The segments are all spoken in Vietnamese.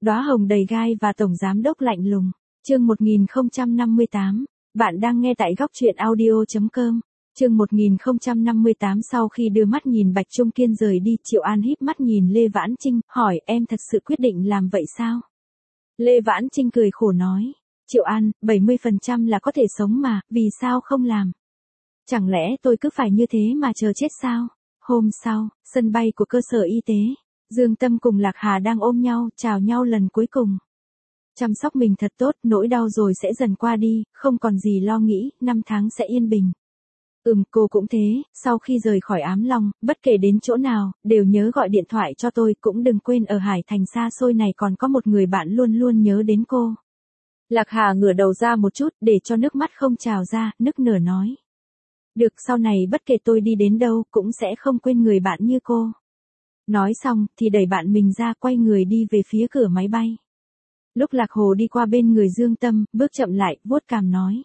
Đóa hồng đầy gai và tổng giám đốc lạnh lùng. Chương 1058. Bạn đang nghe tại góc truyện audio.com. Chương 1058. Sau khi đưa mắt nhìn Bạch Trung Kiên rời đi, Triệu An híp mắt nhìn Lê Vãn Trinh, hỏi em thật sự quyết định làm vậy sao? Lê Vãn Trinh cười khổ nói. Triệu An, 70% là có thể sống mà, vì sao không làm? Chẳng lẽ tôi cứ phải như thế mà chờ chết sao? Hôm sau, sân bay của cơ sở y tế, Dương Tâm cùng Lạc Hà đang ôm nhau, chào nhau lần cuối cùng. Chăm sóc mình thật tốt, nỗi đau rồi sẽ dần qua đi, không còn gì lo nghĩ, 5 tháng sẽ yên bình. Cô cũng thế, sau khi rời khỏi Ám Long, bất kể đến chỗ nào, đều nhớ gọi điện thoại cho tôi, cũng đừng quên ở Hải Thành xa xôi này còn có một người bạn luôn luôn nhớ đến cô. Lạc Hà ngửa đầu ra một chút, để cho nước mắt không trào ra, nức nở nói. Được, sau này bất kể tôi đi đến đâu, cũng sẽ không quên người bạn như cô. Nói xong, thì đẩy bạn mình ra, quay người đi về phía cửa máy bay. Lúc Lạc Hồ đi qua bên người Dương Tâm, bước chậm lại, vuốt cằm nói.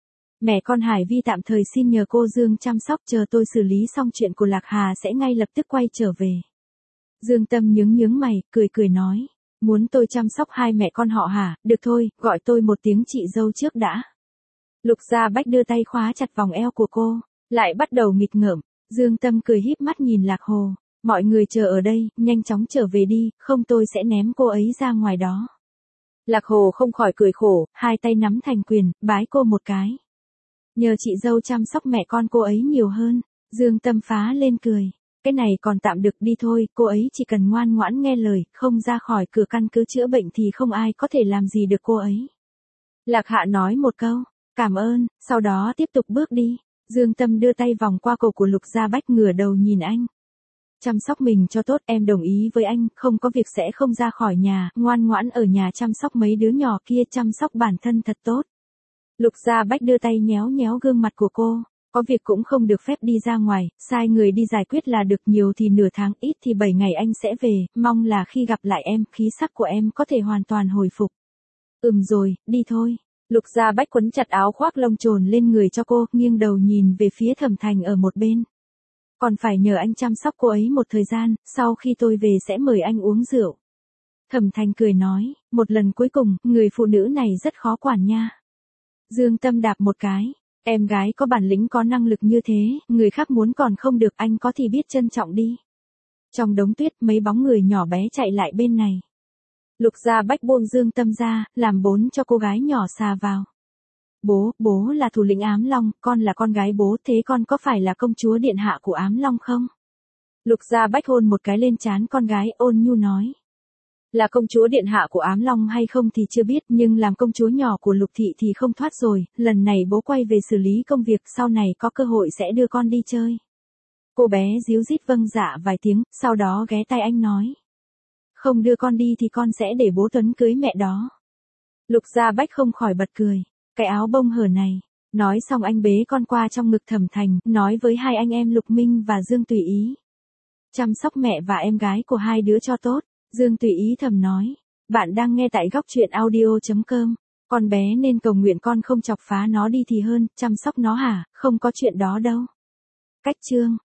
Mẹ con Hải Vi tạm thời xin nhờ cô Dương chăm sóc, chờ tôi xử lý xong chuyện của Lạc Hà sẽ ngay lập tức quay trở về. Dương Tâm nhướng mày, cười nói. Muốn tôi chăm sóc hai mẹ con họ hả? Được thôi, gọi tôi một tiếng chị dâu trước đã. Lục Gia Bách đưa tay khóa chặt vòng eo của cô, lại bắt đầu nghịch ngợm. Dương Tâm cười híp mắt nhìn Lạc Hồ. Mọi người chờ ở đây, nhanh chóng trở về đi, không tôi sẽ ném cô ấy ra ngoài đó. Lạc Hồ không khỏi cười khổ, hai tay nắm thành quyền, bái cô một cái. Nhờ chị dâu chăm sóc mẹ con cô ấy nhiều hơn. Dương Tâm phá lên cười. Cái này còn tạm được, đi thôi, cô ấy chỉ cần ngoan ngoãn nghe lời, không ra khỏi cửa căn cứ chữa bệnh thì không ai có thể làm gì được cô ấy. Lạc Hạ nói một câu, cảm ơn, sau đó tiếp tục bước đi. Dương Tâm đưa tay vòng qua cổ của Lục Gia Bách, ngửa đầu nhìn anh. Chăm sóc mình cho tốt, em đồng ý với anh, không có việc sẽ không ra khỏi nhà, ngoan ngoãn ở nhà chăm sóc mấy đứa nhỏ kia, chăm sóc bản thân thật tốt. Lục Gia Bách đưa tay nhéo gương mặt của cô, có việc cũng không được phép đi ra ngoài, sai người đi giải quyết là được, nhiều thì nửa tháng, ít thì 7 ngày anh sẽ về, mong là khi gặp lại em, khí sắc của em có thể hoàn toàn hồi phục. Rồi, đi thôi. Lục Gia Bách quấn chặt áo khoác lông trồn lên người cho cô, nghiêng đầu nhìn về phía Thẩm Thành ở một bên. Còn phải nhờ anh chăm sóc cô ấy một thời gian, sau khi tôi về sẽ mời anh uống rượu. Thẩm Thành cười nói, một lần cuối cùng, người phụ nữ này rất khó quản nha. Dương Tâm đạp một cái, em gái có bản lĩnh có năng lực như thế, người khác muốn còn không được, anh có thì biết trân trọng đi. Trong đống tuyết, mấy bóng người nhỏ bé chạy lại bên này. Lục Gia Bách buông Dương Tâm ra, làm bốn cho cô gái nhỏ xà vào. Bố là thủ lĩnh Ám Long, con là con gái bố, thế con có phải là công chúa điện hạ của Ám Long không? Lục Gia Bách hôn một cái lên trán con gái, ôn nhu nói. Là công chúa điện hạ của Ám Long hay không thì chưa biết, nhưng làm công chúa nhỏ của Lục Thị thì không thoát rồi, lần này bố quay về xử lý công việc, sau này có cơ hội sẽ đưa con đi chơi. Cô bé díu dít vâng dạ vài tiếng, sau đó ghé tai anh nói. Không đưa con đi thì con sẽ để bố Tuấn cưới mẹ đó. Lục Gia Bách không khỏi bật cười. Cái áo bông hở này. Nói xong anh bế con qua trong ngực Thẩm Thành, nói với hai anh em Lục Minh và Dương Tùy Ý. Chăm sóc mẹ và em gái của hai đứa cho tốt. Dương Tùy Ý thầm nói. Bạn đang nghe tại góc truyện audio.com. Con bé nên cầu nguyện con không chọc phá nó đi thì hơn, chăm sóc nó hả, không có chuyện đó đâu. Cách chương.